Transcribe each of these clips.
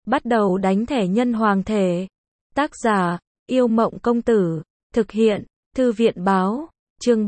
Bắt đầu đánh thẻ nhân hoàng thể. Tác giả, Yêu Mộng Công Tử. Thực hiện, Thư viện Báo. Chương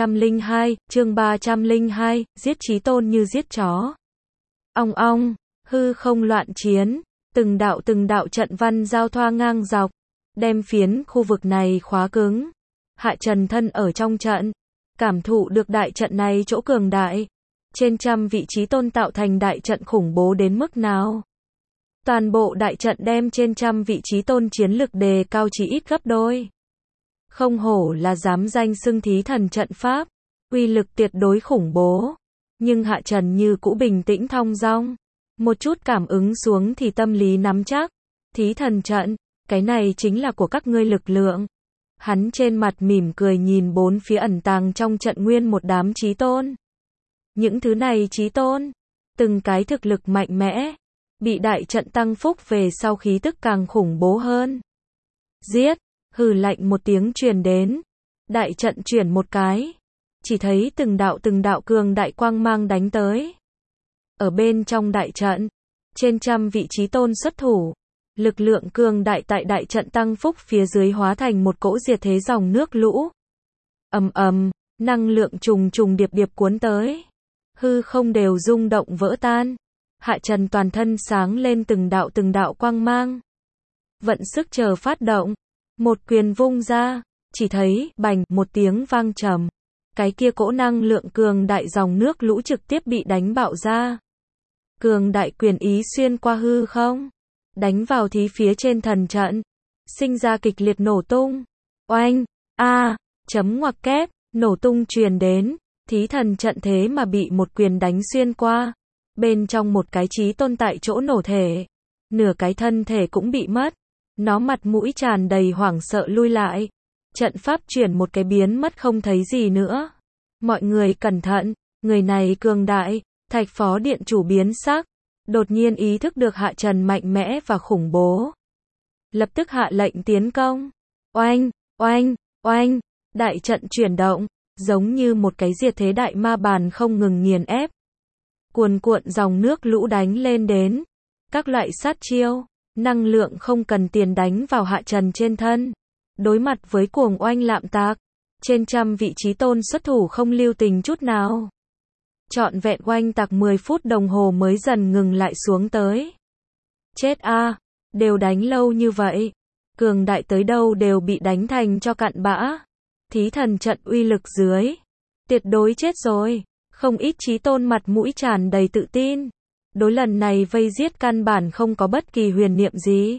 302, giết Chí Tôn như giết chó. Ong ong, hư không loạn chiến, từng đạo trận văn giao thoa ngang dọc, đem phiến khu vực này khóa cứng. Hạ Trần thân ở trong trận, cảm thụ được đại trận này chỗ cường đại. Trên trăm vị Chí Tôn tạo thành đại trận khủng bố đến mức nào. Toàn bộ đại trận đem trên trăm vị Chí Tôn chiến lực đề cao chỉ ít gấp đôi. Không hổ là dám danh xưng thí thần trận pháp, uy lực tuyệt đối khủng bố. Nhưng Hạ Trần như cũ bình tĩnh thong dong, một chút cảm ứng xuống thì tâm lý nắm chắc. Thí thần trận, cái này chính là của các ngươi lực lượng. Hắn trên mặt mỉm cười nhìn bốn phía ẩn tàng trong trận nguyên một đám Chí Tôn. Những thứ này Chí Tôn, từng cái thực lực mạnh mẽ, bị đại trận tăng phúc về sau khí tức càng khủng bố hơn. Giết, hừ lạnh một tiếng truyền đến. Đại trận chuyển một cái, chỉ thấy từng đạo cường đại quang mang đánh tới. Ở bên trong đại trận, trên trăm vị Chí Tôn xuất thủ, lực lượng cường đại tại đại trận tăng phúc phía dưới hóa thành một cỗ diệt thế dòng nước lũ. Ầm ầm, năng lượng trùng điệp cuốn tới, hư không đều rung động vỡ tan. Hạ Trần toàn thân sáng lên từng đạo quang mang. Vận sức chờ phát động, một quyền vung ra, chỉ thấy bành một tiếng vang trầm, cái kia cỗ năng lượng cường đại dòng nước lũ trực tiếp bị đánh bạo ra. Cường đại quyền ý xuyên qua hư không, đánh vào thí phía trên thần trận, sinh ra kịch liệt nổ tung. Oanh, chấm ngoặc kép, nổ tung truyền đến, thí thần trận thế mà bị một quyền đánh xuyên qua. Bên trong một cái Chí Tôn tại chỗ nổ thể, nửa cái thân thể cũng bị mất. Nó mặt mũi tràn đầy hoảng sợ lui lại. Trận pháp chuyển một cái biến mất không thấy gì nữa. Mọi người cẩn thận, người này cường đại. Thạch phó điện chủ biến sắc, đột nhiên ý thức được Hạ Trần mạnh mẽ và khủng bố. Lập tức hạ lệnh tiến công. Oanh, oanh, oanh, đại trận chuyển động, giống như một cái diệt thế đại ma bàn không ngừng nghiền ép. Cuồn cuộn dòng nước lũ đánh lên đến. Các loại sát chiêu, năng lượng không cần tiền đánh vào Hạ Trần trên thân. Đối mặt với cuồng oanh lạm tạc, trên trăm vị Chí Tôn xuất thủ không lưu tình chút nào. Trọn vẹn oanh tạc 10 phút đồng hồ mới dần ngừng lại xuống tới. Chết a, đều đánh lâu như vậy, cường đại tới đâu đều bị đánh thành cho cặn bã. Thí thần trận uy lực dưới, tuyệt đối chết rồi. Không ít Chí Tôn mặt mũi tràn đầy tự tin. Đối lần này vây giết căn bản không có bất kỳ huyền niệm gì.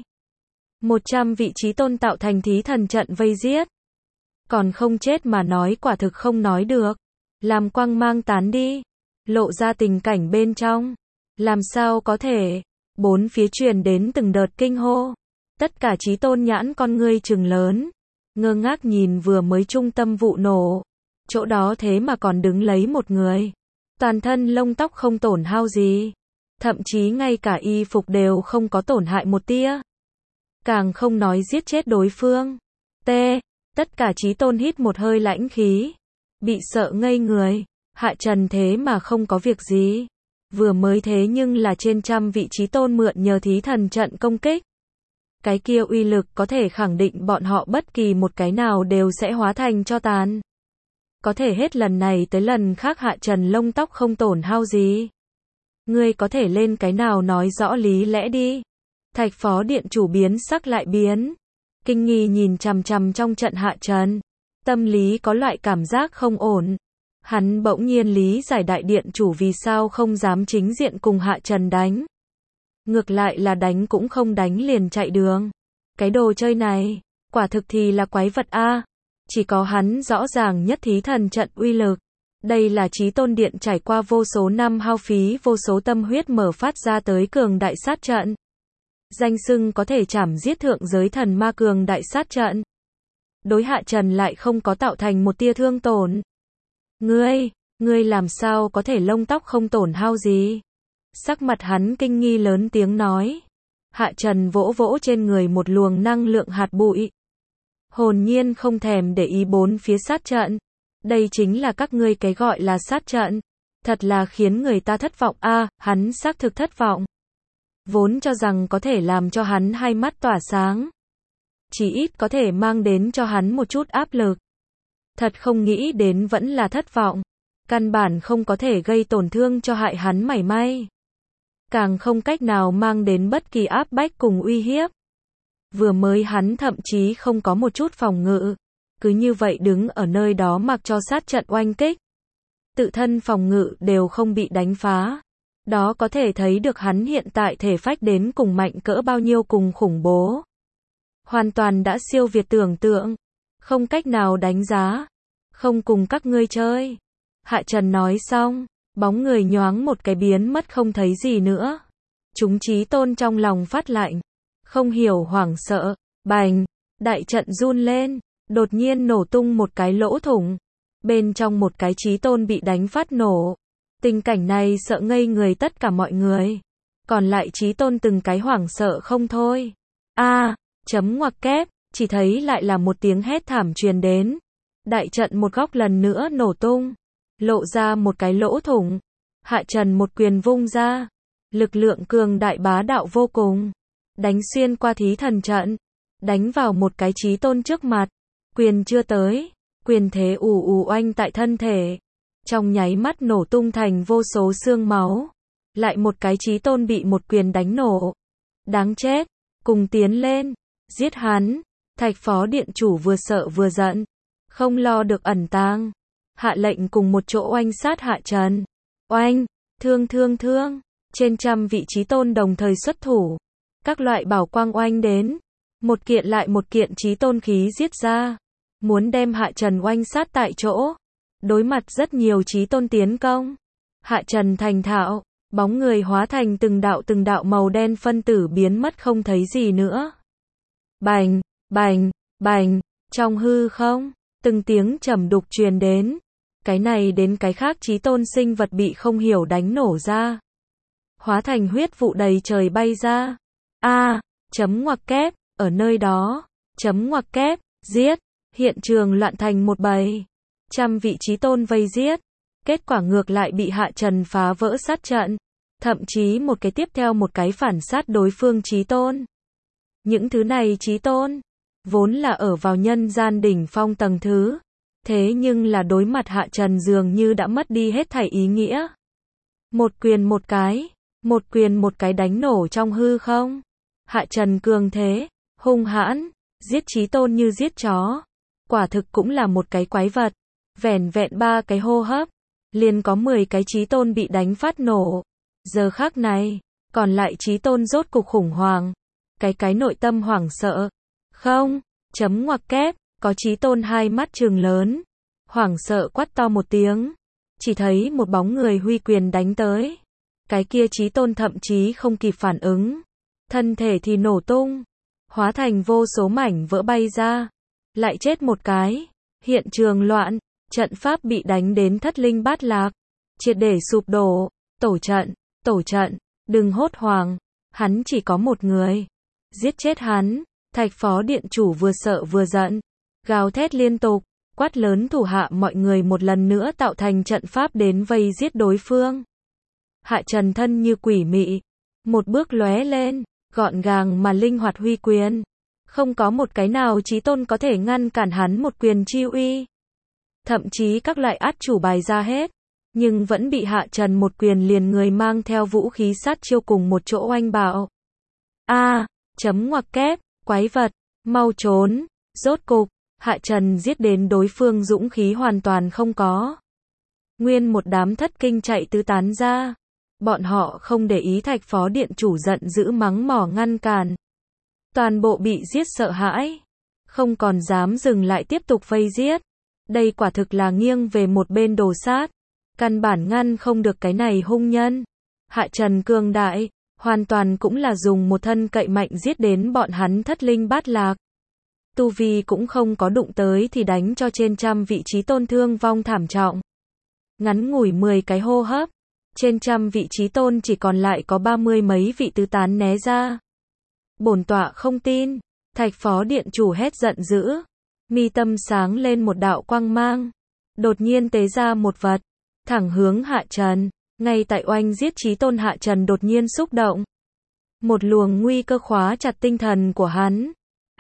100 vị Chí Tôn tạo thành thí thần trận vây giết. Còn không chết mà nói quả thực không nói được. Làm quang mang tán đi, lộ ra tình cảnh bên trong. Làm sao có thể? Bốn phía truyền đến từng đợt kinh hô. Tất cả Chí Tôn nhãn con ngươi trừng lớn, ngơ ngác nhìn vừa mới trung tâm vụ nổ. Chỗ đó thế mà còn đứng lấy một người. Toàn thân lông tóc không tổn hao gì. Thậm chí ngay cả y phục đều không có tổn hại một tia. Càng không nói giết chết đối phương. Tất cả Chí Tôn hít một hơi lãnh khí. Bị sợ ngây người. Hạ Trần thế mà không có việc gì. Vừa mới thế nhưng là trên trăm vị Chí Tôn mượn nhờ thí thần trận công kích. Cái kia uy lực có thể khẳng định bọn họ bất kỳ một cái nào đều sẽ hóa thành tro tàn. Có thể hết lần này tới lần khác Hạ Trần lông tóc không tổn hao gì. Ngươi có thể lên cái nào nói rõ lý lẽ đi. Thạch phó điện chủ biến sắc lại biến. Kinh nghi nhìn chằm chằm trong trận Hạ Trần. Tâm lý có loại cảm giác không ổn. Hắn bỗng nhiên lý giải đại điện chủ vì sao không dám chính diện cùng Hạ Trần đánh. Ngược lại là đánh cũng không đánh liền chạy đường. Cái đồ chơi này, quả thực thì là quái vật a. Chỉ có hắn rõ ràng nhất thí thần trận uy lực. Đây là Chí Tôn điện trải qua vô số năm hao phí vô số tâm huyết mở phát ra tới cường đại sát trận. Danh xưng có thể chảm giết thượng giới thần ma cường đại sát trận. Đối Hạ Trần lại không có tạo thành một tia thương tổn. Ngươi làm sao có thể lông tóc không tổn hao gì? Sắc mặt hắn kinh nghi lớn tiếng nói. Hạ Trần vỗ vỗ trên người một luồng năng lượng hạt bụi. Hồn nhiên không thèm để ý bốn phía sát trận. Đây chính là các ngươi cái gọi là sát trận. Thật là khiến người ta thất vọng a, hắn xác thực thất vọng. vốn cho rằng có thể làm cho hắn hai mắt tỏa sáng. Chỉ ít có thể mang đến cho hắn một chút áp lực. Thật không nghĩ đến vẫn là thất vọng. Căn bản không có thể gây tổn thương cho hại hắn mảy may. Càng không cách nào mang đến bất kỳ áp bách cùng uy hiếp. Vừa mới hắn thậm chí không có một chút phòng ngự. Cứ như vậy đứng ở nơi đó mặc cho sát trận oanh kích. Tự thân phòng ngự đều không bị đánh phá. Đó có thể thấy được hắn hiện tại thể phách đến cùng mạnh cỡ bao nhiêu cùng khủng bố. Hoàn toàn đã siêu việt tưởng tượng. Không cách nào đánh giá. Không cùng các ngươi chơi. Hạ Trần nói xong, bóng người nhoáng một cái biến mất không thấy gì nữa. Chúng Chí Tôn trong lòng phát lạnh. Không hiểu hoảng sợ. Bành, đại trận run lên. Đột nhiên nổ tung một cái lỗ thủng. Bên trong một cái Chí Tôn bị đánh phát nổ. Tình cảnh này sợ ngây người tất cả mọi người. Còn lại Chí Tôn từng cái hoảng sợ không thôi. Chấm ngoặc kép, chỉ thấy lại là một tiếng hét thảm truyền đến. Đại trận một góc lần nữa nổ tung. Lộ ra một cái lỗ thủng. Hạ Trần một quyền vung ra. Lực lượng cường đại bá đạo vô cùng. Đánh xuyên qua thí thần trận. Đánh vào một cái Chí Tôn trước mặt. Quyền chưa tới. Quyền thế ù ù oanh tại thân thể. Trong nháy mắt nổ tung thành vô số xương máu. Lại một cái Chí Tôn bị một quyền đánh nổ. Đáng chết. Cùng tiến lên. Giết hắn. Thạch Phó Điện Chủ vừa sợ vừa giận. Không lo được ẩn tàng. Hạ lệnh cùng một chỗ oanh sát Hạ Trần. Oanh. Thương. Trên trăm vị Chí Tôn đồng thời xuất thủ. Các loại bảo quang oanh đến. Một kiện lại một kiện Chí Tôn khí giết ra. Muốn đem Hạ Trần oanh sát tại chỗ. Đối mặt rất nhiều Chí Tôn tiến công. Hạ Trần thành thạo. Bóng người hóa thành từng đạo màu đen phân tử biến mất không thấy gì nữa. Bành. Trong hư không, từng tiếng trầm đục truyền đến. Cái này đến cái khác Chí Tôn sinh vật bị không hiểu đánh nổ ra. Hóa thành huyết vụ đầy trời bay ra. Chấm ngoặc kép, ở nơi đó. Chấm ngoặc kép, giết. Hiện trường loạn thành một bầy. Trăm vị Chí Tôn vây giết. Kết quả ngược lại bị Hạ Trần phá vỡ sát trận. Thậm chí một cái tiếp theo một cái phản sát đối phương Chí Tôn. Những thứ này Chí Tôn, vốn là ở vào nhân gian đỉnh phong tầng thứ. Thế nhưng là đối mặt Hạ Trần dường như đã mất đi hết thảy ý nghĩa. Một quyền một cái đánh nổ trong hư không. Hạ Trần cường thế, hung hãn, giết Chí Tôn như giết chó. Quả thực cũng là một cái quái vật. Vẻn vẹn 3 cái hô hấp, liền có 10 cái Chí Tôn bị đánh phát nổ. Giờ khắc này, còn lại Chí Tôn rốt cục khủng hoảng. Cái nội tâm hoảng sợ. Không, chấm ngoặc kép, có Chí Tôn hai mắt trừng lớn. Hoảng sợ quát to một tiếng. Chỉ thấy một bóng người huy quyền đánh tới. Cái kia Chí Tôn thậm chí không kịp phản ứng. Thân thể thì nổ tung. Hóa thành vô số mảnh vỡ bay ra. Lại chết một cái. Hiện trường loạn. Trận pháp bị đánh đến thất linh bát lạc. Triệt để sụp đổ. Tổ trận. Đừng hốt hoảng. Hắn chỉ có một người. Giết chết hắn. Thạch Phó Điện Chủ vừa sợ vừa giận. Gào thét liên tục. Quát lớn thủ hạ mọi người một lần nữa tạo thành trận pháp đến vây giết đối phương. Hạ Trần thân như quỷ mị. Một bước lóe lên. Gọn gàng mà linh hoạt huy quyền. Không có một cái nào Chí Tôn có thể ngăn cản hắn một quyền chi uy. Thậm chí các loại át chủ bài ra hết. Nhưng vẫn bị Hạ Trần một quyền liền người mang theo vũ khí sát chiêu cùng một chỗ oanh bạo. Chấm ngoặc kép, quái vật, mau trốn. Rốt cục, Hạ Trần giết đến đối phương dũng khí hoàn toàn không có. Nguyên một đám thất kinh chạy tứ tán ra. Bọn họ không để ý Thạch Phó Điện Chủ giận dữ mắng mỏ ngăn cản. Toàn bộ bị giết sợ hãi. Không còn dám dừng lại tiếp tục vây giết. Đây quả thực là nghiêng về một bên đồ sát. Căn bản ngăn không được cái này hung nhân. Hạ Trần cường đại, hoàn toàn cũng là dùng một thân cậy mạnh giết đến bọn hắn thất linh bát lạc. Tu vi cũng không có đụng tới thì đánh cho trên trăm vị Chí Tôn thương vong thảm trọng. Ngắn ngủi 10 cái hô hấp, trên trăm vị Chí Tôn chỉ còn lại có 30 mấy vị tứ tán né ra. Bổn tọa không tin. Thạch Phó Điện Chủ hét giận dữ. Mi tâm sáng lên một đạo quang mang. Đột nhiên tế ra một vật. Thẳng hướng Hạ Trần. Ngay tại oanh giết Chí Tôn Hạ Trần đột nhiên xúc động. Một luồng nguy cơ khóa chặt tinh thần của hắn.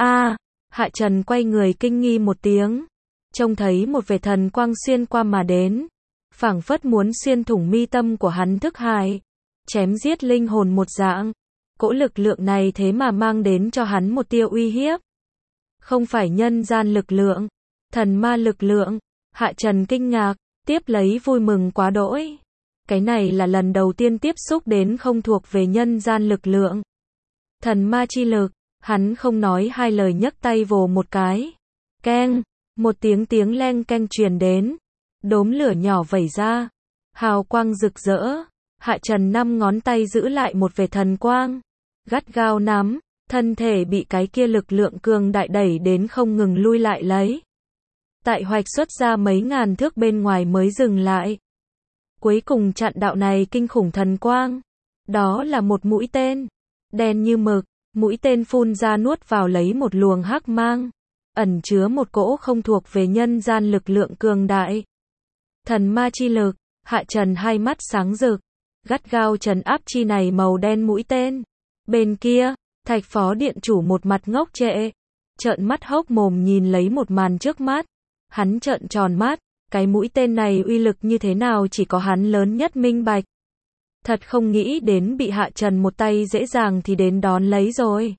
Hạ Trần quay người kinh nghi một tiếng. Trông thấy một vệt thần quang xuyên qua mà đến. Phảng phất muốn xuyên thủng mi tâm của hắn thức hải. Chém giết linh hồn một dạng. Cỗ lực lượng này thế mà mang đến cho hắn một tia uy hiếp. Không phải nhân gian lực lượng, thần ma lực lượng. Hạ Trần kinh ngạc, tiếp lấy vui mừng quá đỗi. Cái này là lần đầu tiên tiếp xúc đến không thuộc về nhân gian lực lượng. Thần ma chi lực, hắn không nói hai lời nhấc tay vồ một cái. Keng, một tiếng leng keng truyền đến. Đốm lửa nhỏ vẩy ra, hào quang rực rỡ. Hạ Trần 5 ngón tay giữ lại một vệt thần quang, gắt gao nắm, thân thể bị cái kia lực lượng cường đại đẩy đến không ngừng lui lại lấy. Tại hoạch xuất ra mấy ngàn thước bên ngoài mới dừng lại. Cuối cùng chặn đạo này kinh khủng thần quang. Đó là một mũi tên, đen như mực, mũi tên phun ra nuốt vào lấy một luồng hắc mang, ẩn chứa một cỗ không thuộc về nhân gian lực lượng cường đại. Thần ma chi lực, Hạ Trần hai mắt sáng rực, gắt gao trấn áp chi này màu đen mũi tên. Bên kia, Thạch Phó Điện Chủ một mặt ngốc trệ, trợn mắt hốc mồm nhìn lấy một màn trước mắt. Hắn trợn tròn mắt, cái mũi tên này uy lực như thế nào chỉ có hắn lớn nhất minh bạch. Thật không nghĩ đến bị Hạ Trần một tay dễ dàng thì đến đón lấy rồi.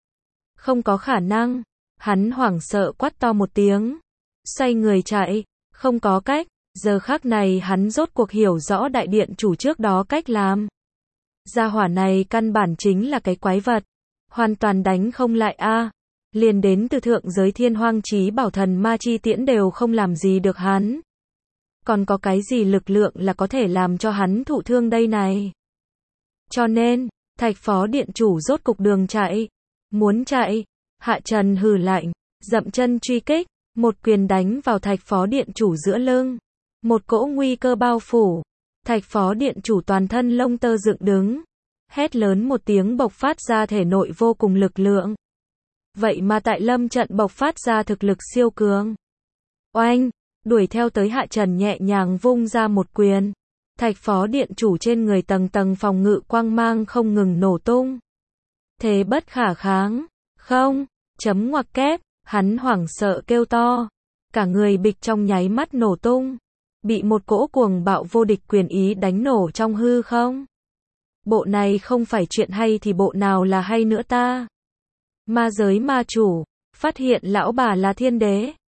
Không có khả năng, hắn hoảng sợ quát to một tiếng, xoay người chạy, không có cách. Giờ khắc này hắn rốt cuộc hiểu rõ đại điện chủ trước đó cách làm. Gia hỏa này căn bản chính là cái quái vật, hoàn toàn đánh không lại liền đến từ thượng giới Thiên Hoang Chí Bảo thần ma chi tiễn đều không làm gì được hắn. Còn có cái gì lực lượng là có thể làm cho hắn thụ thương đây này? Cho nên, Thạch Phó Điện Chủ rốt cục đường chạy. Muốn chạy, Hạ Trần hừ lạnh, dậm chân truy kích, một quyền đánh vào Thạch Phó Điện Chủ giữa lưng. Một cỗ nguy cơ bao phủ, Thạch Phó Điện Chủ toàn thân lông tơ dựng đứng, hét lớn một tiếng bộc phát ra thể nội vô cùng lực lượng. Vậy mà tại lâm trận bộc phát ra thực lực siêu cường. Oanh, đuổi theo tới Hạ Trần nhẹ nhàng vung ra một quyền. Thạch Phó Điện Chủ trên người tầng tầng phòng ngự quang mang không ngừng nổ tung. Thế bất khả kháng, không, chấm ngoặc kép, hắn hoảng sợ kêu to. Cả người bịch trong nháy mắt nổ tung. Bị một cỗ cuồng bạo vô địch quyền ý đánh nổ trong hư không. Bộ này không phải chuyện hay thì bộ nào là hay nữa ta? Ma giới ma chủ, phát hiện lão bà là thiên đế.